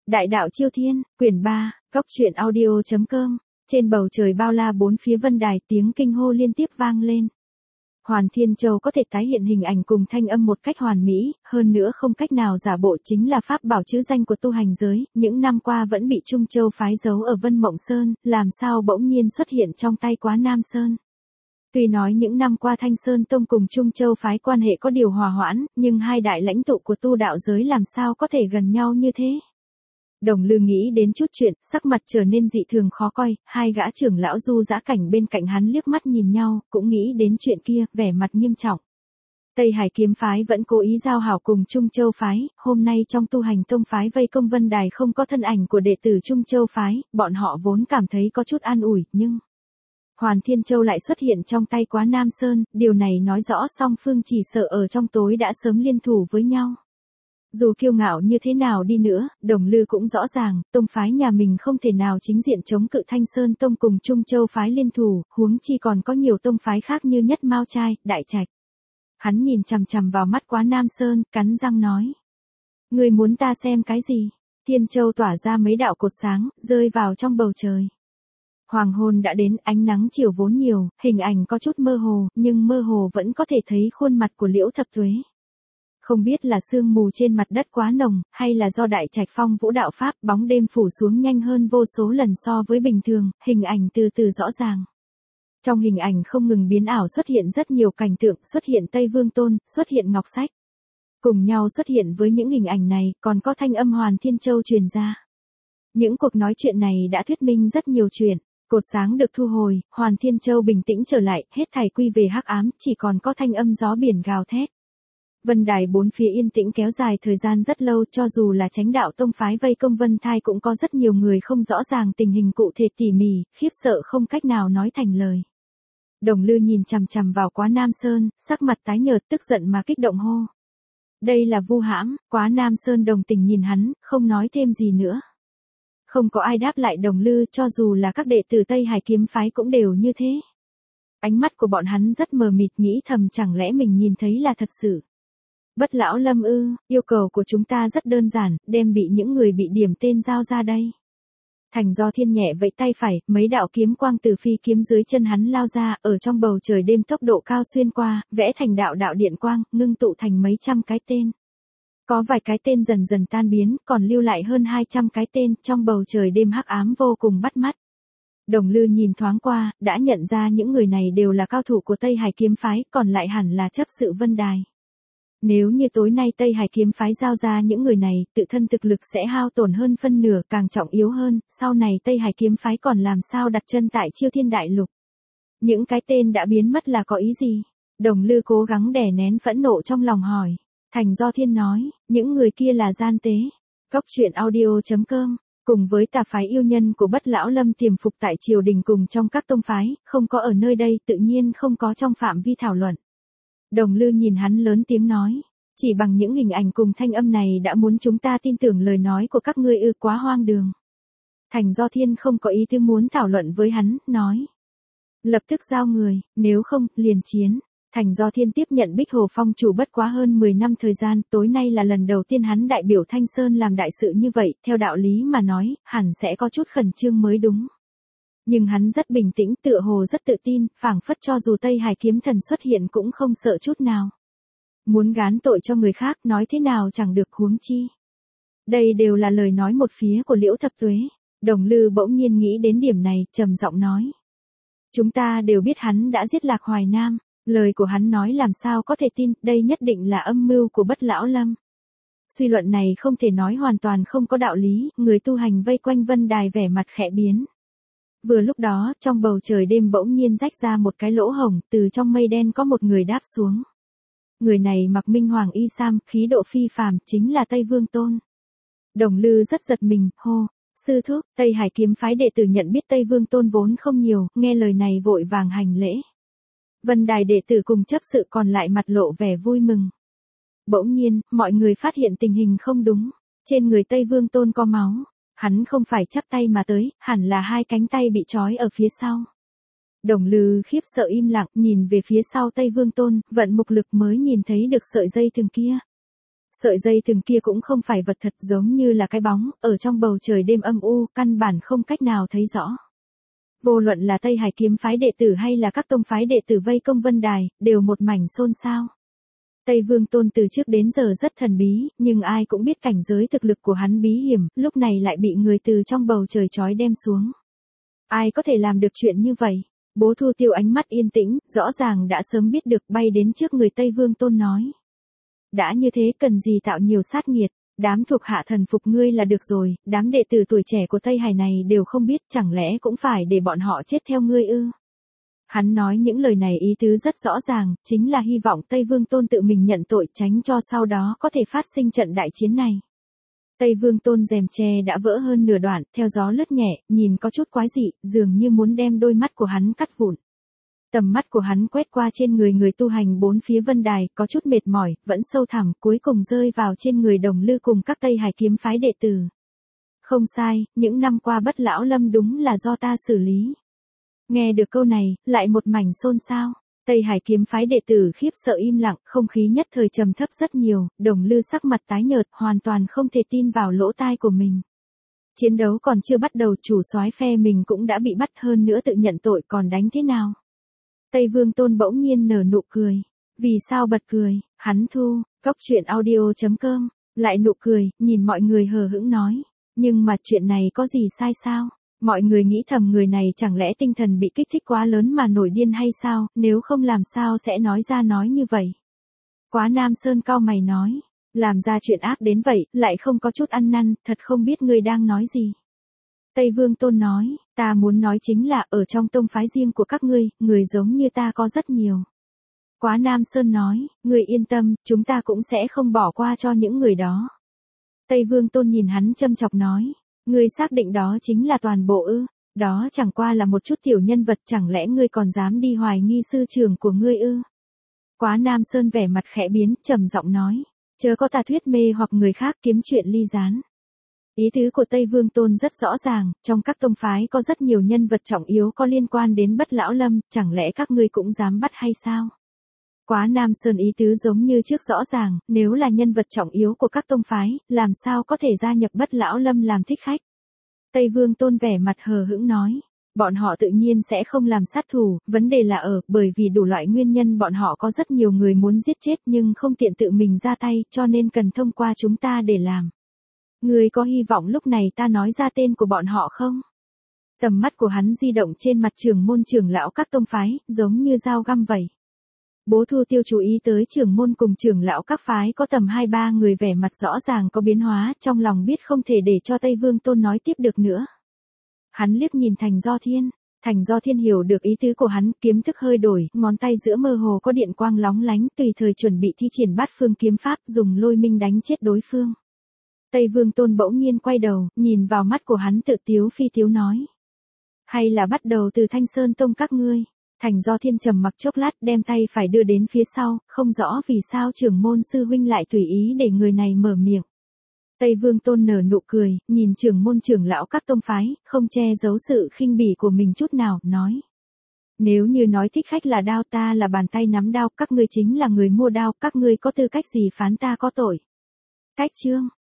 Đại đạo Chiêu Thiên, quyển 3, góc truyện audio.com, trên bầu trời bao la bốn phía vân đài tiếng kinh hô liên tiếp vang lên. Hoàn Thiên Châu có thể tái hiện hình ảnh cùng thanh âm một cách hoàn mỹ, hơn nữa không cách nào giả bộ, chính là pháp bảo chữ danh của tu hành giới, những năm qua vẫn bị Trung Châu phái giấu ở Vân Mộng Sơn, làm sao bỗng nhiên xuất hiện trong tay Quá Nam Sơn. Tuy nói những năm qua Thanh Sơn Tông cùng Trung Châu phái quan hệ có điều hòa hoãn, nhưng hai đại lãnh tụ của tu đạo giới làm sao có thể gần nhau như thế. Đồng Lư nghĩ đến chút chuyện, sắc mặt trở nên dị thường khó coi, hai gã trưởng lão Du Dã Cảnh bên cạnh hắn liếc mắt nhìn nhau, cũng nghĩ đến chuyện kia, vẻ mặt nghiêm trọng. Tây Hải kiếm phái vẫn cố ý giao hảo cùng Trung Châu phái, hôm nay trong tu hành tông phái vây công vân đài không có thân ảnh của đệ tử Trung Châu phái, bọn họ vốn cảm thấy có chút an ủi, nhưng Hoàn Thiên Châu lại xuất hiện trong tay Quá Nam Sơn, điều này nói rõ song phương chỉ sợ ở trong tối đã sớm liên thủ với nhau. Dù kiêu ngạo như thế nào đi nữa, Đồng Lư cũng rõ ràng, tông phái nhà mình không thể nào chính diện chống cự Thanh Sơn Tông cùng Trung Châu phái liên thủ, huống chi còn có nhiều tông phái khác như Nhất Mao Trai, Đại Trạch. Hắn nhìn chằm chằm vào mắt Quá Nam Sơn, cắn răng nói: "Ngươi muốn ta xem cái gì?" Thiên Châu tỏa ra mấy đạo cột sáng, rơi vào trong bầu trời. Hoàng hôn đã đến, ánh nắng chiều vốn nhiều, hình ảnh có chút mơ hồ, nhưng mơ hồ vẫn có thể thấy khuôn mặt của Liễu Thập Tuế. Không biết là sương mù trên mặt đất quá nồng, hay là do Đại Trạch phong vũ đạo pháp, bóng đêm phủ xuống nhanh hơn vô số lần so với bình thường, hình ảnh từ từ rõ ràng. Trong hình ảnh không ngừng biến ảo xuất hiện rất nhiều cảnh tượng, xuất hiện Tây Vương Tôn, xuất hiện Ngọc Sách. Cùng nhau xuất hiện với những hình ảnh này, còn có thanh âm Hoàn Thiên Châu truyền ra. Những cuộc nói chuyện này đã thuyết minh rất nhiều chuyện. Cột sáng được thu hồi, Hoàn Thiên Châu bình tĩnh trở lại, hết thảy quy về hắc ám, chỉ còn có thanh âm gió biển gào thét. Vân đài bốn phía yên tĩnh kéo dài thời gian rất lâu, cho dù là Chánh Đạo Tông phái vây công Vân Thai cũng có rất nhiều người không rõ ràng tình hình cụ thể tỉ mỉ, khiếp sợ không cách nào nói thành lời. Đồng Lư nhìn chằm chằm vào Quá Nam Sơn, sắc mặt tái nhợt tức giận mà kích động hô: "Đây là vu hãm!" Quá Nam Sơn đồng tình nhìn hắn, không nói thêm gì nữa. Không có ai đáp lại Đồng Lư, cho dù là các đệ tử Tây Hải kiếm phái cũng đều như thế. Ánh mắt của bọn hắn rất mờ mịt, nghĩ thầm chẳng lẽ mình nhìn thấy là thật sự. Bất Lão Lâm ư? Yêu cầu của chúng ta rất đơn giản, đem bị những người bị điểm tên giao ra đây. Thành Do Thiên nhẹ vẫy tay phải, mấy đạo kiếm quang từ phi kiếm dưới chân hắn lao ra, ở trong bầu trời đêm tốc độ cao xuyên qua, vẽ thành đạo đạo điện quang, ngưng tụ thành mấy trăm cái tên. Có vài cái tên dần dần tan biến, còn lưu lại hơn 200 cái tên, trong bầu trời đêm hắc ám vô cùng bắt mắt. Đồng Lư nhìn thoáng qua, đã nhận ra những người này đều là cao thủ của Tây Hải kiếm phái, còn lại hẳn là chấp sự Vân Đài. Nếu như tối nay Tây Hải kiếm phái giao ra những người này, tự thân thực lực sẽ hao tổn hơn phân nửa, càng trọng yếu hơn, sau này Tây Hải kiếm phái còn làm sao đặt chân tại Chiêu Thiên Đại Lục. Những cái tên đã biến mất là có ý gì? Đồng Lư cố gắng đè nén phẫn nộ trong lòng hỏi. Thành Do Thiên nói, những người kia là gian tế. Góc truyện audio.com, cùng với tà phái yêu nhân của Bất Lão Lâm tiềm phục tại triều đình cùng trong các tông phái, không có ở nơi đây, tự nhiên không có trong phạm vi thảo luận. Đồng Lư nhìn hắn lớn tiếng nói, chỉ bằng những hình ảnh cùng thanh âm này đã muốn chúng ta tin tưởng lời nói của các ngươi ư? Quá hoang đường. Thành Do Thiên không có ý tư muốn thảo luận với hắn, nói, lập tức giao người, nếu không, liền chiến. Thành Do Thiên tiếp nhận Bích Hồ Phong chủ bất quá hơn 10 năm thời gian, tối nay là lần đầu tiên hắn đại biểu Thanh Sơn làm đại sự như vậy, theo đạo lý mà nói, hẳn sẽ có chút khẩn trương mới đúng. Nhưng hắn rất bình tĩnh, tựa hồ rất tự tin, phảng phất cho dù Tây Hải kiếm thần xuất hiện cũng không sợ chút nào. Muốn gán tội cho người khác, nói thế nào chẳng được, huống chi. Đây đều là lời nói một phía của Liễu Thập Tuế. Đồng Lư bỗng nhiên nghĩ đến điểm này, trầm giọng nói. Chúng ta đều biết hắn đã giết Lạc Hoài Nam. Lời của hắn nói làm sao có thể tin, đây nhất định là âm mưu của Bất Lão Lâm. Suy luận này không thể nói hoàn toàn không có đạo lý, người tu hành vây quanh Vân Đài vẻ mặt khẽ biến. Vừa lúc đó, trong bầu trời đêm bỗng nhiên rách ra một cái lỗ hổng, từ trong mây đen có một người đáp xuống. Người này mặc minh hoàng y sam, khí độ phi phàm, chính là Tây Vương Tôn. Đồng Lư rất giật mình, hô, sư thúc. Tây Hải kiếm phái đệ tử nhận biết Tây Vương Tôn vốn không nhiều, nghe lời này vội vàng hành lễ. Vân đài đệ tử cùng chấp sự còn lại mặt lộ vẻ vui mừng. Bỗng nhiên, mọi người phát hiện tình hình không đúng. Trên người Tây Vương Tôn có máu. Hắn không phải chắp tay mà tới, hẳn là hai cánh tay bị trói ở phía sau. Đồng Lư khiếp sợ im lặng, nhìn về phía sau Tây Vương Tôn, vận mục lực mới nhìn thấy được sợi dây thừng kia. Sợi dây thừng kia cũng không phải vật thật, giống như là cái bóng, ở trong bầu trời đêm âm u, căn bản không cách nào thấy rõ. Vô luận là Tây Hải kiếm phái đệ tử hay là các tông phái đệ tử vây công Vân Đài, đều một mảnh xôn xao. Tây Vương Tôn từ trước đến giờ rất thần bí, nhưng ai cũng biết cảnh giới thực lực của hắn bí hiểm, lúc này lại bị người từ trong bầu trời trói đem xuống. Ai có thể làm được chuyện như vậy? Bố Thu Tiêu ánh mắt yên tĩnh, rõ ràng đã sớm biết được, bay đến trước người Tây Vương Tôn nói. Đã như thế cần gì tạo nhiều sát nghiệt, đám thuộc hạ thần phục ngươi là được rồi, đám đệ tử tuổi trẻ của Tây Hải này đều không biết, chẳng lẽ cũng phải để bọn họ chết theo ngươi ư? Hắn nói những lời này ý tứ rất rõ ràng, chính là hy vọng Tây Vương Tôn tự mình nhận tội, tránh cho sau đó có thể phát sinh trận đại chiến này. Tây Vương Tôn rèm tre đã vỡ hơn nửa đoạn, theo gió lướt nhẹ, nhìn có chút quái dị, dường như muốn đem đôi mắt của hắn cắt vụn. Tầm mắt của hắn quét qua trên người tu hành bốn phía Vân Đài, có chút mệt mỏi, vẫn sâu thẳm, cuối cùng rơi vào trên người Đồng Lư cùng các Tây Hải kiếm phái đệ tử. Không sai, những năm qua Bất Lão Lâm đúng là do ta xử lý. Nghe được câu này, lại một mảnh xôn xao. Tây Hải kiếm phái đệ tử khiếp sợ im lặng, không khí nhất thời trầm thấp rất nhiều, Đồng Lư sắc mặt tái nhợt, hoàn toàn không thể tin vào lỗ tai của mình. Chiến đấu còn chưa bắt đầu, chủ soái phe mình cũng đã bị bắt, hơn nữa tự nhận tội, còn đánh thế nào? Tây Vương Tôn bỗng nhiên nở nụ cười. Vì sao bật cười? Hắn thu, Cốc Truyện Audio.com, lại nụ cười, nhìn mọi người hờ hững nói. Nhưng mà chuyện này có gì sai sao? Mọi người nghĩ thầm người này chẳng lẽ tinh thần bị kích thích quá lớn mà nổi điên hay sao, nếu không làm sao sẽ nói ra nói như vậy. Quá Nam Sơn cau mày nói, làm ra chuyện ác đến vậy, lại không có chút ăn năn, thật không biết ngươi đang nói gì. Tây Vương Tôn nói, ta muốn nói chính là ở trong tông phái riêng của các ngươi, người giống như ta có rất nhiều. Quá Nam Sơn nói, ngươi yên tâm, chúng ta cũng sẽ không bỏ qua cho những người đó. Tây Vương Tôn nhìn hắn châm chọc nói, ngươi xác định đó chính là toàn bộ ư? Đó chẳng qua là một chút tiểu nhân vật, chẳng lẽ ngươi còn dám đi hoài nghi sư trưởng của ngươi ư? Quá Nam Sơn vẻ mặt khẽ biến, trầm giọng nói, chớ có tà thuyết mê hoặc người khác kiếm chuyện ly gián. Ý tứ của Tây Vương Tôn rất rõ ràng, trong các tông phái có rất nhiều nhân vật trọng yếu có liên quan đến Bất Lão Lâm, chẳng lẽ các ngươi cũng dám bắt hay sao? Quá Nam Sơn ý tứ giống như trước rõ ràng, nếu là nhân vật trọng yếu của các tông phái, làm sao có thể gia nhập Bất Lão Lâm làm thích khách? Tây Vương Tôn vẻ mặt hờ hững nói, bọn họ tự nhiên sẽ không làm sát thủ, vấn đề là bởi vì đủ loại nguyên nhân bọn họ có rất nhiều người muốn giết chết nhưng không tiện tự mình ra tay, cho nên cần thông qua chúng ta để làm. Ngươi có hy vọng lúc này ta nói ra tên của bọn họ không? Tầm mắt của hắn di động trên mặt trưởng môn trưởng lão các tông phái, giống như dao găm vậy. Bố Thu Tiêu chú ý tới trưởng môn cùng trưởng lão các phái có tầm 2-3 người vẻ mặt rõ ràng có biến hóa, trong lòng biết không thể để cho Tây Vương Tôn nói tiếp được nữa. Hắn liếc nhìn Thành Do Thiên. Thành Do Thiên hiểu được ý tứ của hắn, kiếm thức hơi đổi, ngón tay giữa mơ hồ có điện quang lóng lánh, tùy thời chuẩn bị thi triển bát phương kiếm pháp, dùng lôi minh đánh chết đối phương. Tây Vương Tôn bỗng nhiên quay đầu, nhìn vào mắt của hắn tự tiếu phi tiếu nói. Hay là bắt đầu từ Thanh Sơn Tông các ngươi? Thành Do Thiên trầm mặc chốc lát, đem tay phải đưa đến phía sau, không rõ vì sao trưởng môn sư huynh lại tùy ý để người này mở miệng. Tây Vương Tôn nở nụ cười, nhìn trưởng môn trưởng lão các tông phái, không che giấu sự khinh bỉ của mình chút nào, nói. Nếu như nói thích khách là đao, ta là bàn tay nắm đao, các ngươi chính là người mua đao, các ngươi có tư cách gì phán ta có tội? Cách chương